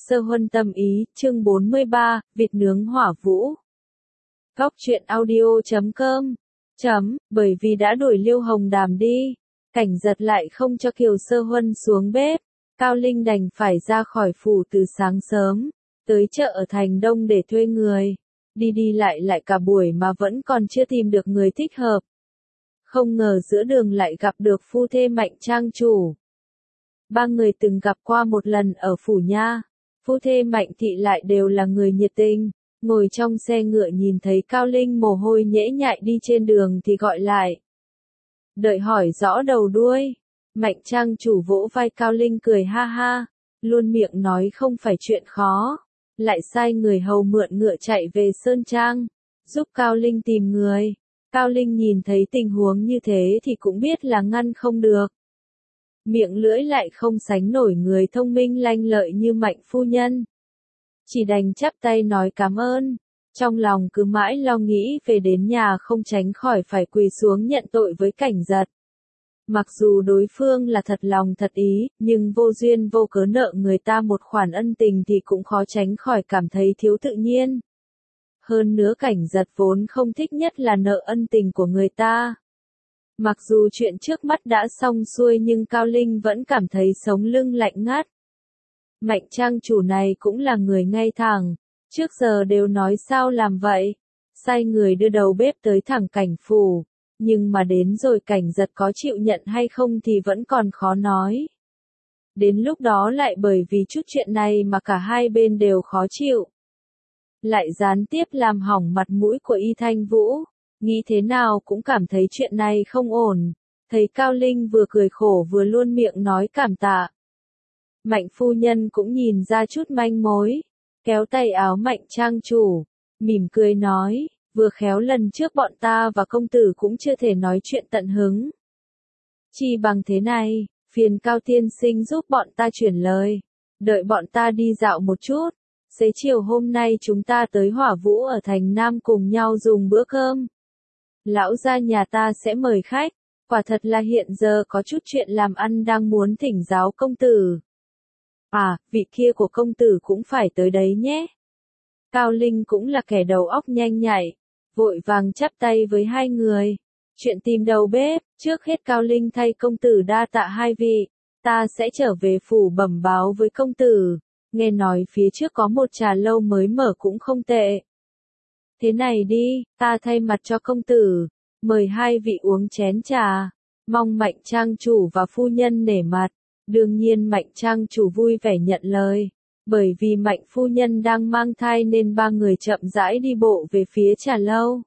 Sơ Huân tâm ý, chương 43, vịt nướng hỏa vũ. Góc truyện audio.com bởi vì đã đuổi Liêu Hồng Đàm đi, Cảnh Giật lại không cho Kiều Sơ Huân xuống bếp, Cao Linh đành phải ra khỏi phủ từ sáng sớm, tới chợ ở thành Đông để thuê người, đi đi lại cả buổi mà vẫn còn chưa tìm được người thích hợp. Không ngờ giữa đường lại gặp được phu thê Mạnh trang chủ. Ba người từng gặp qua một lần ở phủ nha. Phu thê Mạnh thị lại đều là người nhiệt tình, ngồi trong xe ngựa nhìn thấy Cao Linh mồ hôi nhễ nhại đi trên đường thì gọi lại. Đợi hỏi rõ đầu đuôi, Mạnh trang chủ vỗ vai Cao Linh cười ha ha, luôn miệng nói không phải chuyện khó, lại sai người hầu mượn ngựa chạy về Sơn Trang, giúp Cao Linh tìm người. Cao Linh nhìn thấy tình huống như thế thì cũng biết là ngăn không được. Miệng lưỡi lại không sánh nổi người thông minh lanh lợi như Mạnh phu nhân. Chỉ đành chắp tay nói cảm ơn, trong lòng cứ mãi lo nghĩ về đến nhà không tránh khỏi phải quỳ xuống nhận tội với Cảnh Giật. Mặc dù đối phương là thật lòng thật ý, nhưng vô duyên vô cớ nợ người ta một khoản ân tình thì cũng khó tránh khỏi cảm thấy thiếu tự nhiên. Hơn nữa Cảnh Giật vốn không thích nhất là nợ ân tình của người ta. Mặc dù chuyện trước mắt đã xong xuôi nhưng Cao Linh vẫn cảm thấy sống lưng lạnh ngắt. Mạnh trang chủ này cũng là người ngay thẳng, trước giờ đều nói sao làm vậy, sai người đưa đầu bếp tới thẳng cảnh phủ, nhưng mà đến rồi Cảnh Giật có chịu nhận hay không thì vẫn còn khó nói. Đến lúc đó lại bởi vì chút chuyện này mà cả hai bên đều khó chịu. Lại gián tiếp làm hỏng mặt mũi của Y Thanh Vũ. Nghĩ thế nào cũng cảm thấy chuyện này không ổn, thấy Cao Linh vừa cười khổ vừa luôn miệng nói cảm tạ. Mạnh phu nhân cũng nhìn ra chút manh mối, kéo tay áo Mạnh trang chủ, mỉm cười nói, vừa khéo lần trước bọn ta và công tử cũng chưa thể nói chuyện tận hứng. Chỉ bằng thế này, phiền Cao tiên sinh giúp bọn ta chuyển lời, đợi bọn ta đi dạo một chút, xế chiều hôm nay chúng ta tới Hỏa Vũ ở thành Nam cùng nhau dùng bữa cơm. Lão gia nhà ta sẽ mời khách, quả thật là hiện giờ có chút chuyện làm ăn đang muốn thỉnh giáo công tử. À, vị kia của công tử cũng phải tới đấy nhé. Cao Linh cũng là kẻ đầu óc nhanh nhạy, vội vàng chắp tay với hai người. Chuyện tìm đầu bếp, trước hết Cao Linh thay công tử đa tạ hai vị, ta sẽ trở về phủ bẩm báo với công tử, nghe nói phía trước có một trà lâu mới mở cũng không tệ. Thế này đi, ta thay mặt cho công tử, mời hai vị uống chén trà, mong Mạnh trang chủ và phu nhân nể mặt. Đương nhiên Mạnh trang chủ vui vẻ nhận lời, bởi vì Mạnh phu nhân đang mang thai nên ba người chậm rãi đi bộ về phía trà lâu.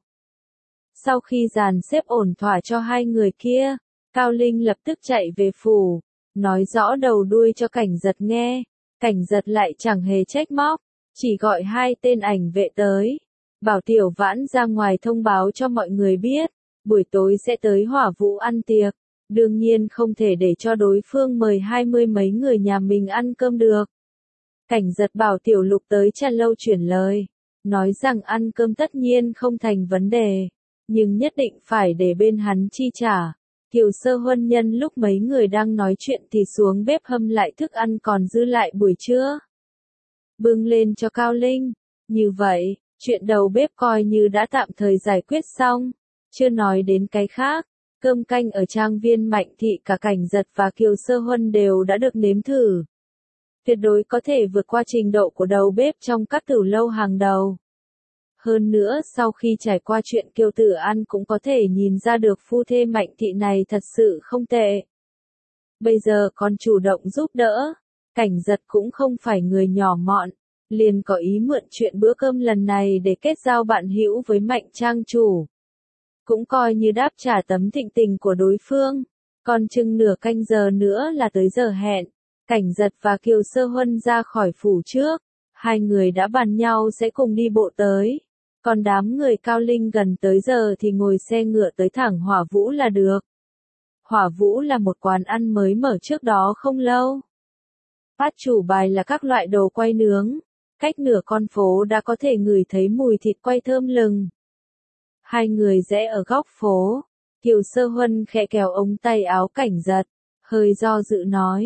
Sau khi dàn xếp ổn thỏa cho hai người kia, Cao Linh lập tức chạy về phủ, nói rõ đầu đuôi cho Cảnh Giật nghe. Cảnh Giật lại chẳng hề trách móc, chỉ gọi hai tên ảnh vệ tới. Bảo Tiểu Vãn ra ngoài thông báo cho mọi người biết, buổi tối sẽ tới Hỏa Vũ ăn tiệc, đương nhiên không thể để cho đối phương mời 20 mấy người nhà mình ăn cơm được. Cảnh Giật bảo Tiểu Lục tới trà lâu chuyển lời, nói rằng ăn cơm tất nhiên không thành vấn đề, nhưng nhất định phải để bên hắn chi trả. Kiều Sơ Huân nhân lúc mấy người đang nói chuyện thì xuống bếp hâm lại thức ăn còn dư lại buổi trưa, bưng lên cho Cao Linh. Như vậy, chuyện đầu bếp coi như đã tạm thời giải quyết xong, chưa nói đến cái khác, cơm canh ở trang viên Mạnh thị cả Cảnh Giật và Kiều Sơ Huân đều đã được nếm thử. Tuyệt đối có thể vượt qua trình độ của đầu bếp trong các tử lâu hàng đầu. Hơn nữa sau khi trải qua chuyện Kiều Tử ăn cũng có thể nhìn ra được phu thê Mạnh thị này thật sự không tệ. Bây giờ còn chủ động giúp đỡ, Cảnh Giật cũng không phải người nhỏ mọn, liền có ý mượn chuyện bữa cơm lần này để kết giao bạn hữu với Mạnh trang chủ. Cũng coi như đáp trả tấm thịnh tình của đối phương. Còn chừng nửa canh giờ nữa là tới giờ hẹn, Cảnh Giật và Kiều Sơ Huân ra khỏi phủ trước, hai người đã bàn nhau sẽ cùng đi bộ tới. Còn đám người Cao Linh gần tới giờ thì ngồi xe ngựa tới thẳng Hỏa Vũ là được. Hỏa Vũ là một quán ăn mới mở trước đó không lâu. Phát chủ bài là các loại đồ quay nướng, cách nửa con phố đã có thể ngửi thấy mùi thịt quay thơm lừng. Hai người rẽ ở góc phố, Kiều Sơ Huân khẽ kéo ống tay áo Cảnh Giật, hơi do dự nói,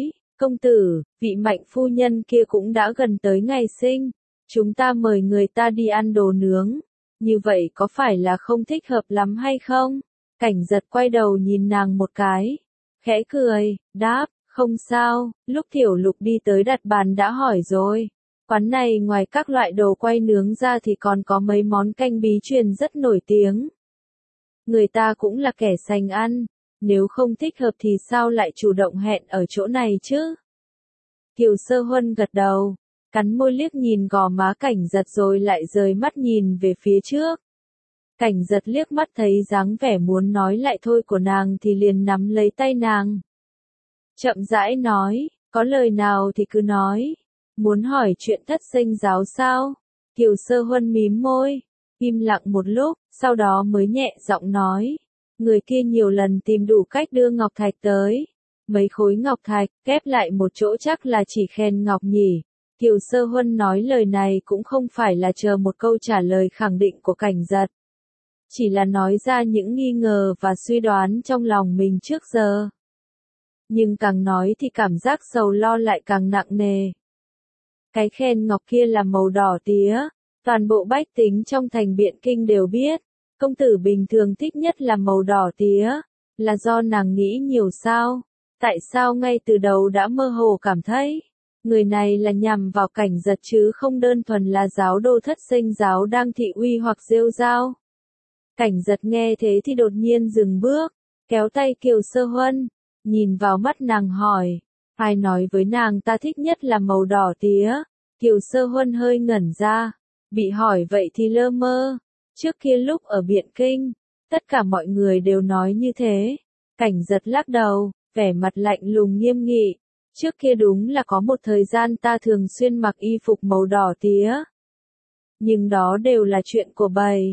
công tử, vị Mạnh phu nhân kia cũng đã gần tới ngày sinh. Chúng ta mời người ta đi ăn đồ nướng. Như vậy có phải là không thích hợp lắm hay không? Cảnh giật quay đầu nhìn nàng một cái. Khẽ cười, đáp, không sao, lúc Tiểu Lục đi tới đặt bàn đã hỏi rồi. Quán này ngoài các loại đồ quay nướng ra thì còn có mấy món canh bí truyền rất nổi tiếng. Người ta cũng là kẻ sành ăn, nếu không thích hợp thì sao lại chủ động hẹn ở chỗ này chứ? Kiều Sơ Huân gật đầu, cắn môi liếc nhìn gò má Cảnh Giật rồi lại rời mắt nhìn về phía trước. Cảnh Giật liếc mắt thấy dáng vẻ muốn nói lại thôi của nàng thì liền nắm lấy tay nàng. Chậm rãi nói, có lời nào thì cứ nói. Muốn hỏi chuyện thất sinh giáo sao? Kiều Sơ Huân mím môi, im lặng một lúc, sau đó mới nhẹ giọng nói. Người kia nhiều lần tìm đủ cách đưa ngọc thạch tới. Mấy khối ngọc thạch, ghép lại một chỗ chắc là chỉ khen ngọc nhỉ. Kiều Sơ Huân nói lời này cũng không phải là chờ một câu trả lời khẳng định của Cảnh Giật. Chỉ là nói ra những nghi ngờ và suy đoán trong lòng mình trước giờ. Nhưng càng nói thì cảm giác sầu lo lại càng nặng nề. Cái khen ngọc kia là màu đỏ tía, toàn bộ bách tính trong thành Biện Kinh đều biết. Công tử bình thường thích nhất là màu đỏ tía, là do nàng nghĩ nhiều sao? Tại sao ngay từ đầu đã mơ hồ cảm thấy, người này là nhằm vào Cảnh Giật chứ không đơn thuần là giáo đô thất sinh giáo đang thị uy hoặc rêu rao? Cảnh Giật nghe thế thì đột nhiên dừng bước, kéo tay Kiều Sơ Huân, nhìn vào mắt nàng hỏi, ai nói với nàng ta thích nhất là màu đỏ tía? Kiều Sơ Huân hơi ngẩn ra, bị hỏi vậy thì lơ mơ. Trước kia lúc ở Biện Kinh, tất cả mọi người đều nói như thế. Cảnh Giật lắc đầu, vẻ mặt lạnh lùng nghiêm nghị. Trước kia đúng là có một thời gian ta thường xuyên mặc y phục màu đỏ tía. Nhưng đó đều là chuyện của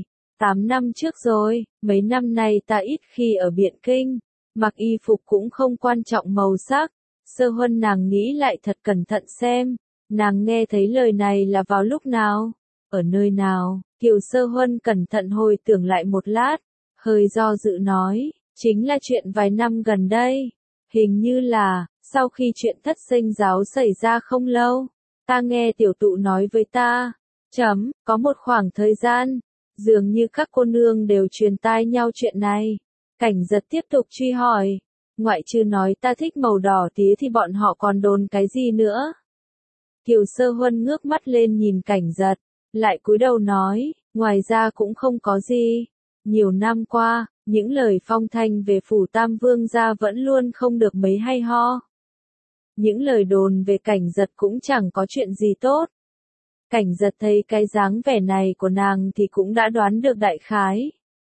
7-8 năm trước rồi, mấy năm nay ta ít khi ở Biện Kinh, mặc y phục cũng không quan trọng màu sắc. Sơ Huân nàng nghĩ lại thật cẩn thận xem, nàng nghe thấy lời này là vào lúc nào, ở nơi nào? Kiều Sơ Huân cẩn thận hồi tưởng lại một lát, hơi do dự nói, chính là chuyện vài năm gần đây. Hình như là, sau khi chuyện thất sinh giáo xảy ra không lâu, ta nghe tiểu tụ nói với ta, có một khoảng thời gian, dường như các cô nương đều truyền tai nhau chuyện này. Cảnh Giật tiếp tục truy hỏi, ngoại trừ nói ta thích màu đỏ tía thì bọn họ còn đồn cái gì nữa? Kiều Sơ Huân ngước mắt lên nhìn Cảnh Giật, lại cúi đầu nói, ngoài ra cũng không có gì. Nhiều năm qua, những lời phong thanh về phủ Tam Vương gia vẫn luôn không được mấy hay ho. Những lời đồn về Cảnh Giật cũng chẳng có chuyện gì tốt. Cảnh Giật thấy cái dáng vẻ này của nàng thì cũng đã đoán được đại khái.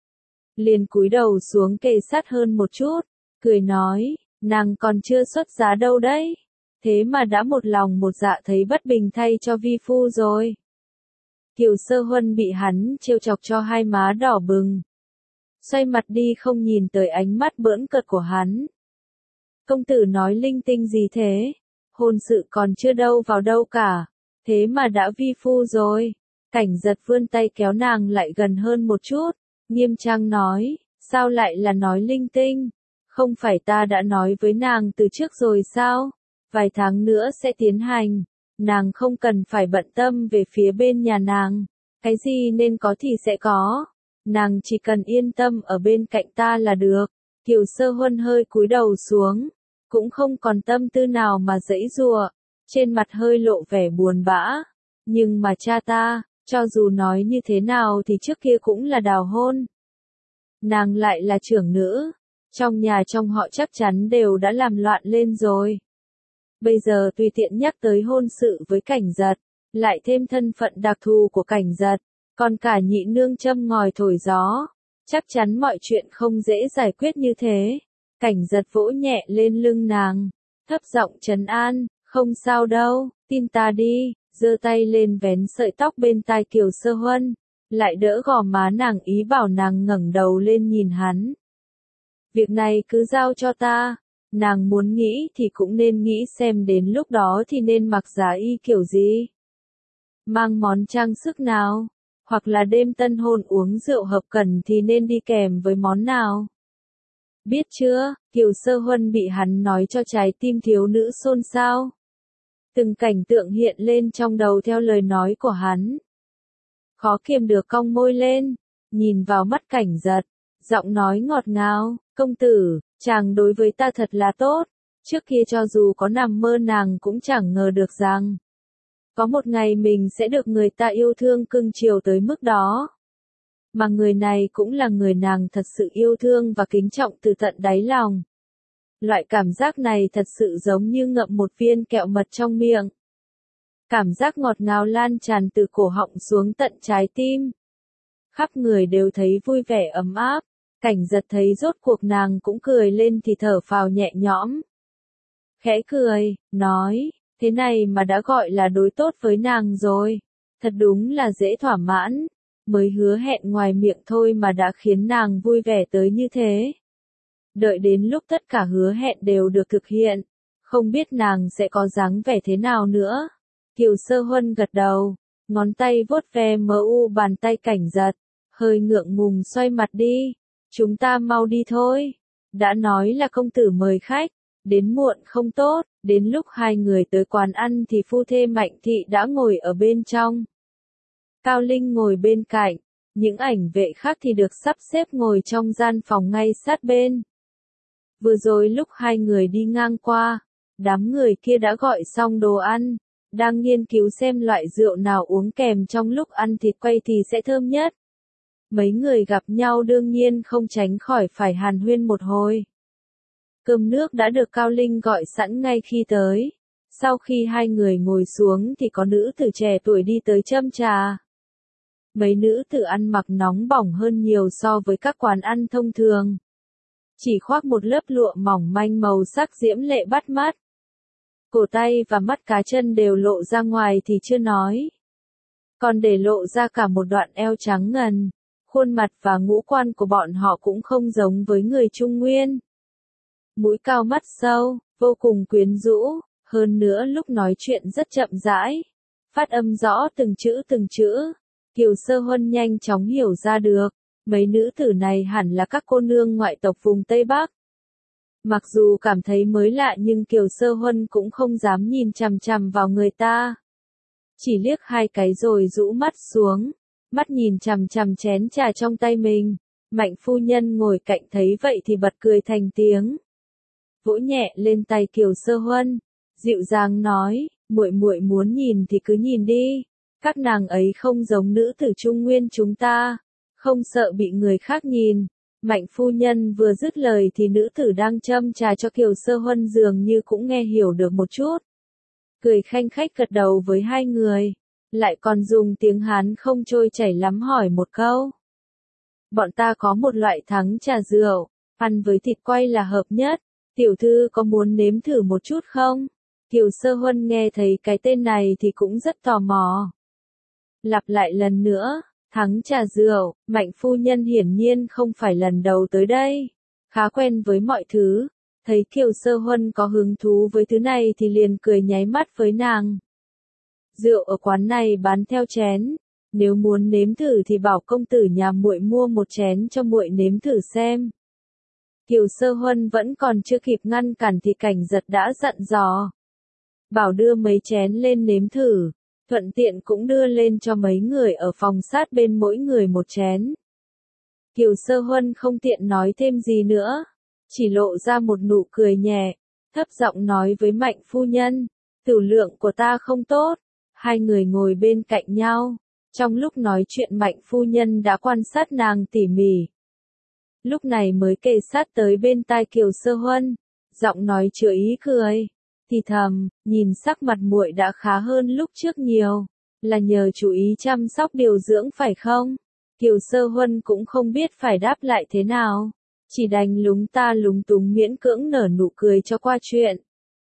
Liền cúi đầu xuống kề sát hơn một chút, cười nói, nàng còn chưa xuất giá đâu đấy. Thế mà đã một lòng một dạ thấy bất bình thay cho vi phu rồi. Kiều Sơ Huân bị hắn trêu chọc cho hai má đỏ bừng. Xoay mặt đi không nhìn tới ánh mắt bỡn cợt của hắn. Công tử nói linh tinh gì thế? Hôn sự còn chưa đâu vào đâu cả. Thế mà đã vi phu rồi. Cảnh Giật vươn tay kéo nàng lại gần hơn một chút. Nghiêm trang nói, sao lại là nói linh tinh? Không phải ta đã nói với nàng từ trước rồi sao? Vài tháng nữa sẽ tiến hành. Nàng không cần phải bận tâm về phía bên nhà nàng. Cái gì nên có thì sẽ có. Nàng chỉ cần yên tâm ở bên cạnh ta là được. Kiều Sơ Huân hơi cúi đầu xuống. Cũng không còn tâm tư nào mà giãy giụa. Trên mặt hơi lộ vẻ buồn bã. Nhưng mà cha ta, cho dù nói như thế nào thì trước kia cũng là đào hôn. Nàng lại là trưởng nữ. Trong nhà trong họ chắc chắn đều đã làm loạn lên rồi. Bây giờ tùy tiện nhắc tới hôn sự với Cảnh Giật, lại thêm thân phận đặc thù của Cảnh Giật, còn cả nhị nương châm ngòi thổi gió, chắc chắn mọi chuyện không dễ giải quyết như thế. Cảnh Giật vỗ nhẹ lên lưng nàng, thấp giọng trấn an, không sao đâu, tin ta đi, giơ tay lên vén sợi tóc bên tai Kiều Sơ Huân, lại đỡ gò má nàng ý bảo nàng ngẩng đầu lên nhìn hắn. Việc này cứ giao cho ta. Nàng muốn nghĩ thì cũng nên nghĩ xem đến lúc đó thì nên mặc giá y kiểu gì. Mang món trang sức nào, hoặc là đêm tân hôn uống rượu hợp cẩn thì nên đi kèm với món nào. Biết chưa, Kiều Sơ Huân bị hắn nói cho trái tim thiếu nữ xôn xao. Từng cảnh tượng hiện lên trong đầu theo lời nói của hắn. Khó kiềm được cong môi lên, nhìn vào mắt Cảnh Giật, giọng nói ngọt ngào, công tử, chàng đối với ta thật là tốt, trước kia cho dù có nằm mơ nàng cũng chẳng ngờ được rằng, có một ngày mình sẽ được người ta yêu thương cưng chiều tới mức đó. Mà người này cũng là người nàng thật sự yêu thương và kính trọng từ tận đáy lòng. Loại cảm giác này thật sự giống như ngậm một viên kẹo mật trong miệng. Cảm giác ngọt ngào lan tràn từ cổ họng xuống tận trái tim. Khắp người đều thấy vui vẻ ấm áp. Cảnh Giật thấy rốt cuộc nàng cũng cười lên thì thở phào nhẹ nhõm. Khẽ cười, nói, thế này mà đã gọi là đối tốt với nàng rồi. Thật đúng là dễ thỏa mãn. Mới hứa hẹn ngoài miệng thôi mà đã khiến nàng vui vẻ tới như thế. Đợi đến lúc tất cả hứa hẹn đều được thực hiện, không biết nàng sẽ có dáng vẻ thế nào nữa. Kiều Sơ Huân gật đầu, ngón tay vuốt ve bàn tay Cảnh Giật, hơi ngượng ngùng xoay mặt đi. Chúng ta mau đi thôi. Đã nói là công tử mời khách, đến muộn không tốt. Đến lúc hai người tới quán ăn thì phu thê Mạnh Thị đã ngồi ở bên trong. Cao Linh ngồi bên cạnh, những ảnh vệ khác thì được sắp xếp ngồi trong gian phòng ngay sát bên. Vừa rồi lúc hai người đi ngang qua, đám người kia đã gọi xong đồ ăn, đang nghiên cứu xem loại rượu nào uống kèm trong lúc ăn thịt quay thì sẽ thơm nhất. Mấy người gặp nhau đương nhiên không tránh khỏi phải hàn huyên một hồi. Cơm nước đã được Cao Linh gọi sẵn ngay khi tới. Sau khi hai người ngồi xuống thì có nữ tử trẻ tuổi đi tới châm trà. Mấy nữ tử ăn mặc nóng bỏng hơn nhiều so với các quán ăn thông thường. Chỉ khoác một lớp lụa mỏng manh màu sắc diễm lệ bắt mắt. Cổ tay và mắt cá chân đều lộ ra ngoài thì chưa nói. Còn để lộ ra cả một đoạn eo trắng ngần. Khuôn mặt và ngũ quan của bọn họ cũng không giống với người Trung Nguyên. Mũi cao mắt sâu, vô cùng quyến rũ, hơn nữa lúc nói chuyện rất chậm rãi. Phát âm rõ từng chữ. Kiều Sơ Huân nhanh chóng hiểu ra được, mấy nữ tử này hẳn là các cô nương ngoại tộc vùng Tây Bắc. Mặc dù cảm thấy mới lạ nhưng Kiều Sơ Huân cũng không dám nhìn chằm chằm vào người ta. Chỉ liếc hai cái rồi rũ mắt xuống, mắt nhìn chằm chằm chén trà trong tay mình. Mạnh phu nhân ngồi cạnh thấy vậy thì bật cười thành tiếng. Vỗ nhẹ lên tay Kiều Sơ Huân, dịu dàng nói, muội muội muốn nhìn thì cứ nhìn đi. Các nàng ấy không giống nữ tử Trung Nguyên chúng ta, không sợ bị người khác nhìn. Mạnh phu nhân vừa dứt lời thì nữ tử đang châm trà cho Kiều Sơ Huân dường như cũng nghe hiểu được một chút. Cười khanh khách gật đầu với hai người, lại còn dùng tiếng Hán không trôi chảy lắm hỏi một câu. Bọn ta có một loại thắng trà rượu, ăn với thịt quay là hợp nhất, tiểu thư có muốn nếm thử một chút không? Kiều Sơ Huân nghe thấy cái tên này thì cũng rất tò mò. Lặp lại lần nữa, thắng trà rượu, Mạnh phu nhân hiển nhiên không phải lần đầu tới đây, khá quen với mọi thứ, thấy Kiều Sơ Huân có hứng thú với thứ này thì liền cười nháy mắt với nàng. Rượu ở quán này bán theo chén, nếu muốn nếm thử thì bảo công tử nhà muội mua một chén cho muội nếm thử xem. Kiều Sơ Huân vẫn còn chưa kịp ngăn cản thì Cảnh Giật đã dặn dò, bảo đưa mấy chén lên nếm thử. Thuận tiện cũng đưa lên cho mấy người ở phòng sát bên mỗi người một chén. Kiều Sơ Huân không tiện nói thêm gì nữa, chỉ lộ ra một nụ cười nhẹ, thấp giọng nói với Mạnh phu nhân, tửu lượng của ta không tốt. Hai người ngồi bên cạnh nhau, trong lúc nói chuyện Mạnh phu nhân đã quan sát nàng tỉ mỉ. Lúc này mới kề sát tới bên tai Kiều Sơ Huân, giọng nói chứa ý cười. Thì thầm, nhìn sắc mặt muội đã khá hơn lúc trước nhiều, là nhờ chú ý chăm sóc điều dưỡng phải không? Kiều Sơ Huân cũng không biết phải đáp lại thế nào, chỉ đành lúng ta lúng túng miễn cưỡng nở nụ cười cho qua chuyện.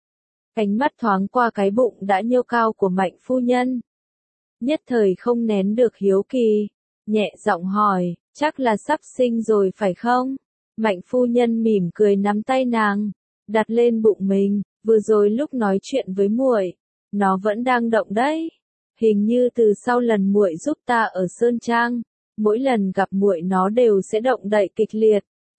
Ánh mắt thoáng qua cái bụng đã nhô cao của Mạnh phu nhân. Nhất thời không nén được hiếu kỳ, nhẹ giọng hỏi, chắc là sắp sinh rồi phải không? Mạnh phu nhân mỉm cười nắm tay nàng, đặt lên bụng mình. Vừa rồi lúc nói chuyện với muội, nó vẫn đang động đấy. Hình như từ sau lần muội giúp ta ở Sơn Trang, mỗi lần gặp muội nó đều sẽ động đậy kịch liệt,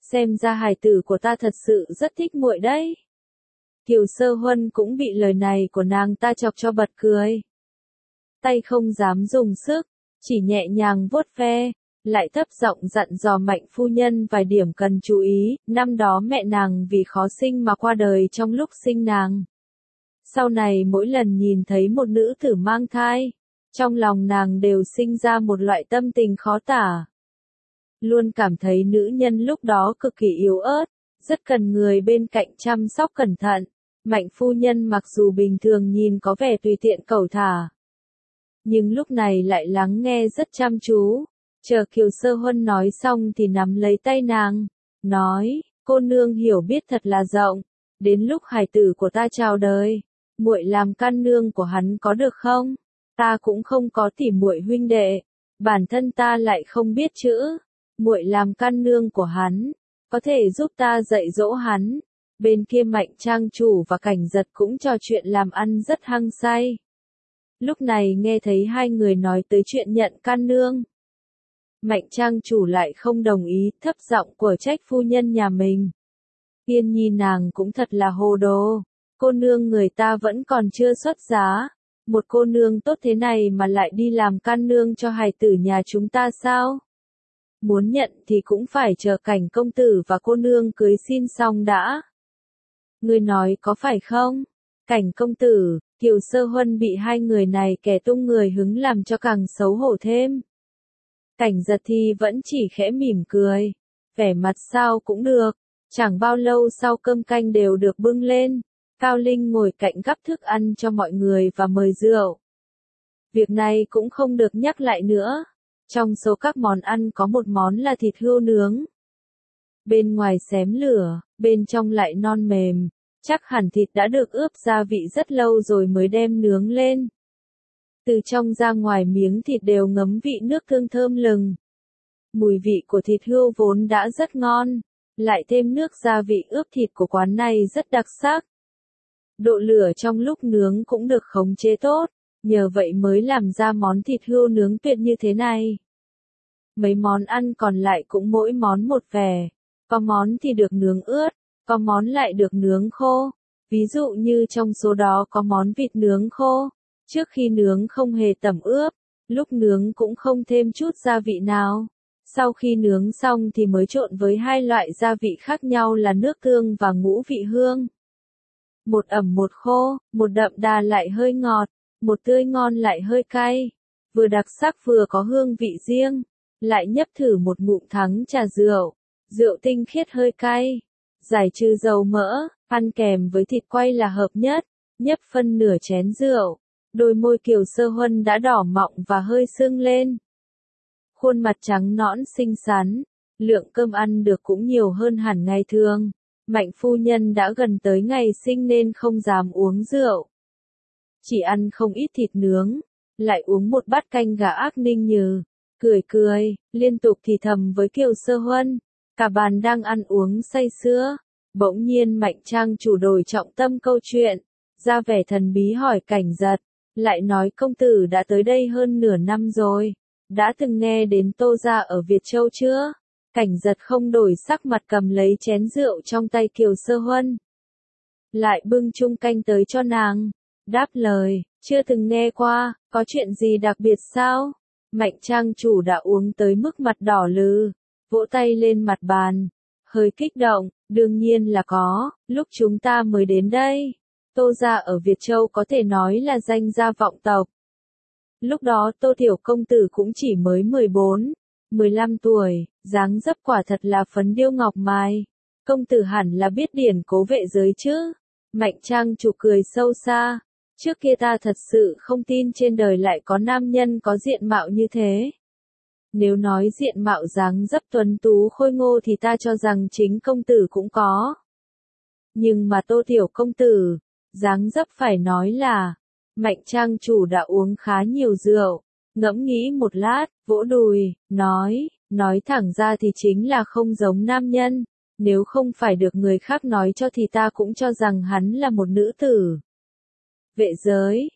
xem ra hài tử của ta thật sự rất thích muội đấy. Kiều Sơ Huân cũng bị lời này của nàng ta chọc cho bật cười. Tay không dám dùng sức, chỉ nhẹ nhàng vuốt ve, lại thấp giọng dặn dò Mạnh phu nhân vài điểm cần chú ý. Năm đó mẹ nàng vì khó sinh mà qua đời trong lúc sinh nàng. Sau này mỗi lần nhìn thấy một nữ tử mang thai, trong lòng nàng đều sinh ra một loại tâm tình khó tả. Luôn cảm thấy nữ nhân lúc đó cực kỳ yếu ớt, rất cần người bên cạnh chăm sóc cẩn thận. Mạnh phu nhân mặc dù bình thường nhìn có vẻ tùy tiện cẩu thả, nhưng lúc này lại lắng nghe rất chăm chú. Chờ Kiều Sơ Huân nói xong thì nắm lấy tay nàng, nói, cô nương hiểu biết thật là rộng, đến lúc hài tử của ta chào đời, muội làm căn nương của hắn có được không? Ta cũng không có tỉ muội huynh đệ, bản thân ta lại không biết chữ, muội làm căn nương của hắn, có thể giúp ta dạy dỗ hắn. Bên kia Mạnh trang chủ và Cảnh Giật cũng trò chuyện làm ăn rất hăng say. Lúc này nghe thấy hai người nói tới chuyện nhận căn nương. Mạnh trang chủ lại không đồng ý, thấp giọng của trách phu nhân nhà mình. Yên nhi nàng cũng thật là hồ đồ, cô nương người ta vẫn còn chưa xuất giá. Một cô nương tốt thế này mà lại đi làm căn nương cho hài tử nhà chúng ta sao? Muốn nhận thì cũng phải chờ Cảnh công tử và cô nương cưới xin xong đã. Ngươi nói có phải không? Cảnh công tử, Kiều Sơ Huân bị hai người này kẻ tung người hứng làm cho càng xấu hổ thêm. Cảnh Giật thì vẫn chỉ khẽ mỉm cười, vẻ mặt sao cũng được. Chẳng bao lâu sau cơm canh đều được bưng lên, Cao Linh ngồi cạnh gắp thức ăn cho mọi người và mời rượu. Việc này cũng không được nhắc lại nữa. Trong số các món ăn có một món là thịt hươu nướng. Bên ngoài xém lửa, bên trong lại non mềm, chắc hẳn thịt đã được ướp gia vị rất lâu rồi mới đem nướng lên. Từ trong ra ngoài miếng thịt đều ngấm vị nước tương thơm lừng. Mùi vị của thịt hươu vốn đã rất ngon, lại thêm nước gia vị ướp thịt của quán này rất đặc sắc. Độ lửa trong lúc nướng cũng được khống chế tốt, nhờ vậy mới làm ra món thịt hươu nướng tuyệt như thế này. Mấy món ăn còn lại cũng mỗi món một vẻ, có món thì được nướng ướt, có món lại được nướng khô. Ví dụ như trong số đó có món vịt nướng khô, trước khi nướng không hề tẩm ướp, lúc nướng cũng không thêm chút gia vị nào. Sau khi nướng xong thì mới trộn với hai loại gia vị khác nhau là nước tương và ngũ vị hương. Một ẩm một khô, một đậm đà lại hơi ngọt, một tươi ngon lại hơi cay, vừa đặc sắc vừa có hương vị riêng. Lại nhấp thử một ngụm thắng trà rượu, rượu tinh khiết hơi cay, giải trừ dầu mỡ, ăn kèm với thịt quay là hợp nhất. Nhấp phân nửa chén rượu, đôi môi Kiều Sơ Huân đã đỏ mọng và hơi sưng lên. Khuôn mặt trắng nõn xinh xắn, lượng cơm ăn được cũng nhiều hơn hẳn ngày thường. Mạnh phu nhân đã gần tới ngày sinh nên không dám uống rượu, chỉ ăn không ít thịt nướng, lại uống một bát canh gà ác ninh nhừ, cười, liên tục thì thầm với Kiều Sơ Huân. Cả bàn đang ăn uống say sưa, bỗng nhiên Mạnh trang chủ đổi trọng tâm câu chuyện, ra vẻ thần bí hỏi Cảnh Giật, lại nói công tử đã tới đây hơn nửa năm rồi, đã từng nghe đến Tô gia ở Việt Châu chưa? Cảnh Giật không đổi sắc mặt cầm lấy chén rượu trong tay Kiều Sơ Huân, lại bưng chung canh tới cho nàng, đáp lời, chưa từng nghe qua, có chuyện gì đặc biệt sao? Mạnh trang chủ đã uống tới mức mặt đỏ lừ, vỗ tay lên mặt bàn, hơi kích động, đương nhiên là có, lúc chúng ta mới đến đây, Tô gia ở Việt Châu có thể nói là danh gia vọng tộc. Lúc đó Tô tiểu công tử cũng chỉ mới 14, 15 tuổi, dáng dấp quả thật là phấn điêu ngọc mai. Công tử hẳn là biết điển cố vệ giới chứ? Mạnh trang chủ cười sâu xa. Trước kia ta thật sự không tin trên đời lại có nam nhân có diện mạo như thế. Nếu nói diện mạo dáng dấp tuấn tú khôi ngô thì ta cho rằng chính công tử cũng có. Nhưng mà Tô tiểu công tử, dáng dấp phải nói là, Mạnh trang chủ đã uống khá nhiều rượu, ngẫm nghĩ một lát, vỗ đùi, nói thẳng ra thì chính là không giống nam nhân, nếu không phải được người khác nói cho thì ta cũng cho rằng hắn là một nữ tử. Vệ giới,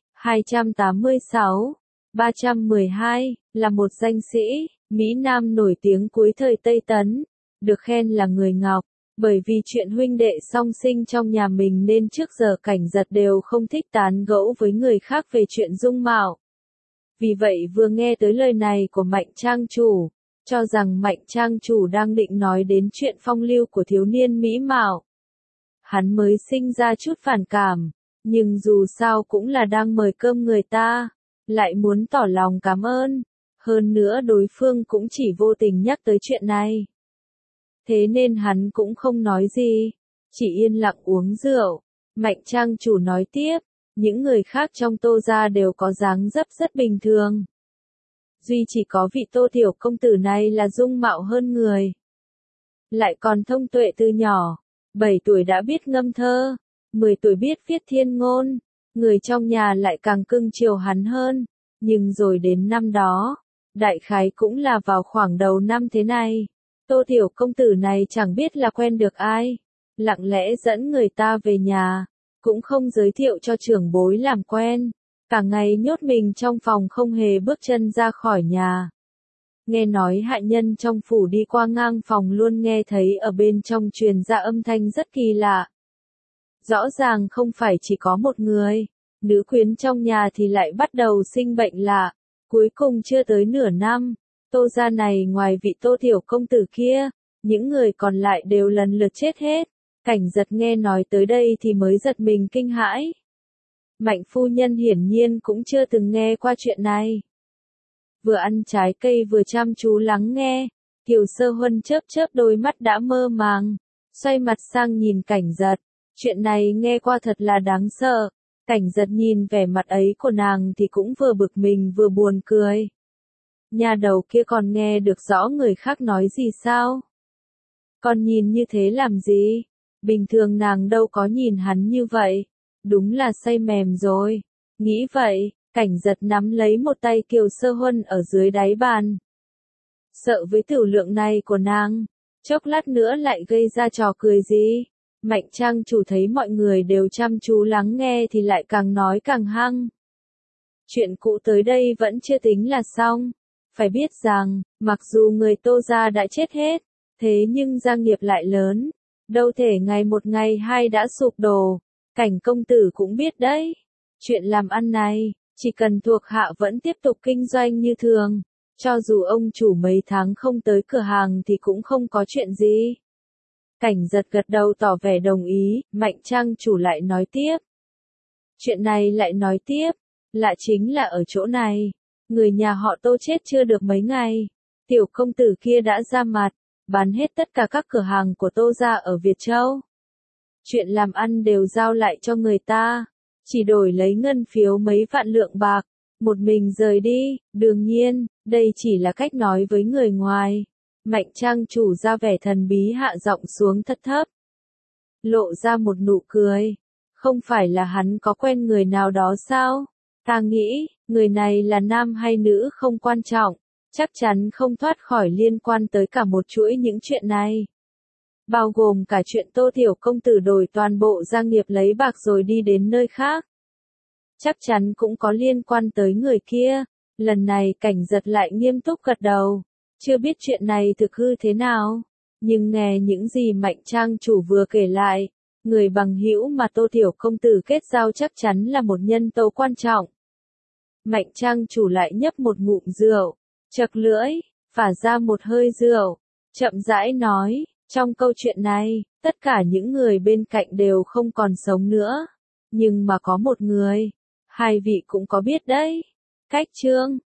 286, 312, là một danh sĩ, Mỹ Nam nổi tiếng cuối thời Tây Tấn, được khen là người ngọc. Bởi vì chuyện huynh đệ song sinh trong nhà mình nên trước giờ Cảnh Giật đều không thích tán gẫu với người khác về chuyện dung mạo. Vì vậy vừa nghe tới lời này của Mạnh trang chủ, cho rằng Mạnh trang chủ đang định nói đến chuyện phong lưu của thiếu niên mỹ mạo. Hắn mới sinh ra chút phản cảm, nhưng dù sao cũng là đang mời cơm người ta, lại muốn tỏ lòng cảm ơn. Hơn nữa đối phương cũng chỉ vô tình nhắc tới chuyện này. Thế nên hắn cũng không nói gì, chỉ yên lặng uống rượu. Mạnh trang chủ nói tiếp, những người khác trong Tô gia đều có dáng dấp rất bình thường. Duy chỉ có vị Tô tiểu công tử này là dung mạo hơn người. Lại còn thông tuệ từ nhỏ, 7 tuổi đã biết ngâm thơ, 10 tuổi biết viết thiên ngôn, người trong nhà lại càng cưng chiều hắn hơn. Nhưng rồi đến năm đó, đại khái cũng là vào khoảng đầu năm thế này, Tô tiểu công tử này chẳng biết là quen được ai, lặng lẽ dẫn người ta về nhà, cũng không giới thiệu cho trưởng bối làm quen, cả ngày nhốt mình trong phòng không hề bước chân ra khỏi nhà. Nghe nói hạ nhân trong phủ đi qua ngang phòng luôn nghe thấy ở bên trong truyền ra âm thanh rất kỳ lạ. Rõ ràng không phải chỉ có một người, nữ quyến trong nhà thì lại bắt đầu sinh bệnh lạ. Cuối cùng chưa tới nửa năm, Tô gia này ngoài vị Tô tiểu công tử kia, những người còn lại đều lần lượt chết hết. Cảnh Giật nghe nói tới đây thì mới giật mình kinh hãi. Mạnh phu nhân hiển nhiên cũng chưa từng nghe qua chuyện này. Vừa ăn trái cây vừa chăm chú lắng nghe, Kiều Sơ Huân chớp chớp đôi mắt đã mơ màng, xoay mặt sang nhìn Cảnh Giật. Chuyện này nghe qua thật là đáng sợ. Cảnh Giật nhìn vẻ mặt ấy của nàng thì cũng vừa bực mình vừa buồn cười. Nhà đầu kia còn nghe được rõ người khác nói gì sao? Còn nhìn như thế làm gì? Bình thường nàng đâu có nhìn hắn như vậy. Đúng là say mềm rồi. Nghĩ vậy, Cảnh Giật nắm lấy một tay Kiều Sơ Huân ở dưới đáy bàn. Sợ với tiểu lượng này của nàng, chốc lát nữa lại gây ra trò cười gì? Mạnh trang chủ thấy mọi người đều chăm chú lắng nghe thì lại càng nói càng hăng. Chuyện cũ tới đây vẫn chưa tính là xong. Phải biết rằng, mặc dù người Tô gia đã chết hết, thế nhưng gia nghiệp lại lớn. Đâu thể ngày một ngày hai đã sụp đổ. Cảnh công tử cũng biết đấy. Chuyện làm ăn này, chỉ cần thuộc hạ vẫn tiếp tục kinh doanh như thường. Cho dù ông chủ mấy tháng không tới cửa hàng thì cũng không có chuyện gì. Cảnh Giật gật đầu tỏ vẻ đồng ý, Mạnh trang chủ lại nói tiếp. Chuyện này lại nói tiếp, lạ chính là ở chỗ này, người nhà họ Tô chết chưa được mấy ngày, tiểu công tử kia đã ra mặt, bán hết tất cả các cửa hàng của Tô gia ở Việt Châu. Chuyện làm ăn đều giao lại cho người ta, chỉ đổi lấy ngân phiếu mấy vạn lượng bạc, một mình rời đi. Đương nhiên, đây chỉ là cách nói với người ngoài. Mạnh trang chủ ra vẻ thần bí hạ giọng xuống thấp thấp, lộ ra một nụ cười. Không phải là hắn có quen người nào đó sao? Ta nghĩ, người này là nam hay nữ không quan trọng, chắc chắn không thoát khỏi liên quan tới cả một chuỗi những chuyện này. Bao gồm cả chuyện Tô tiểu công tử đổi toàn bộ gia nghiệp lấy bạc rồi đi đến nơi khác. Chắc chắn cũng có liên quan tới người kia. Lần này Cảnh Giật lại nghiêm túc gật đầu. Chưa biết chuyện này thực hư thế nào, nhưng nghe những gì Mạnh trang chủ vừa kể lại, người bằng hữu mà Tô tiểu công tử kết giao chắc chắn là một nhân tố quan trọng. Mạnh trang chủ lại nhấp một ngụm rượu, chật lưỡi, phả ra một hơi rượu, chậm rãi nói, trong câu chuyện này, tất cả những người bên cạnh đều không còn sống nữa, nhưng mà có một người, hai vị cũng có biết đấy. Cách Trương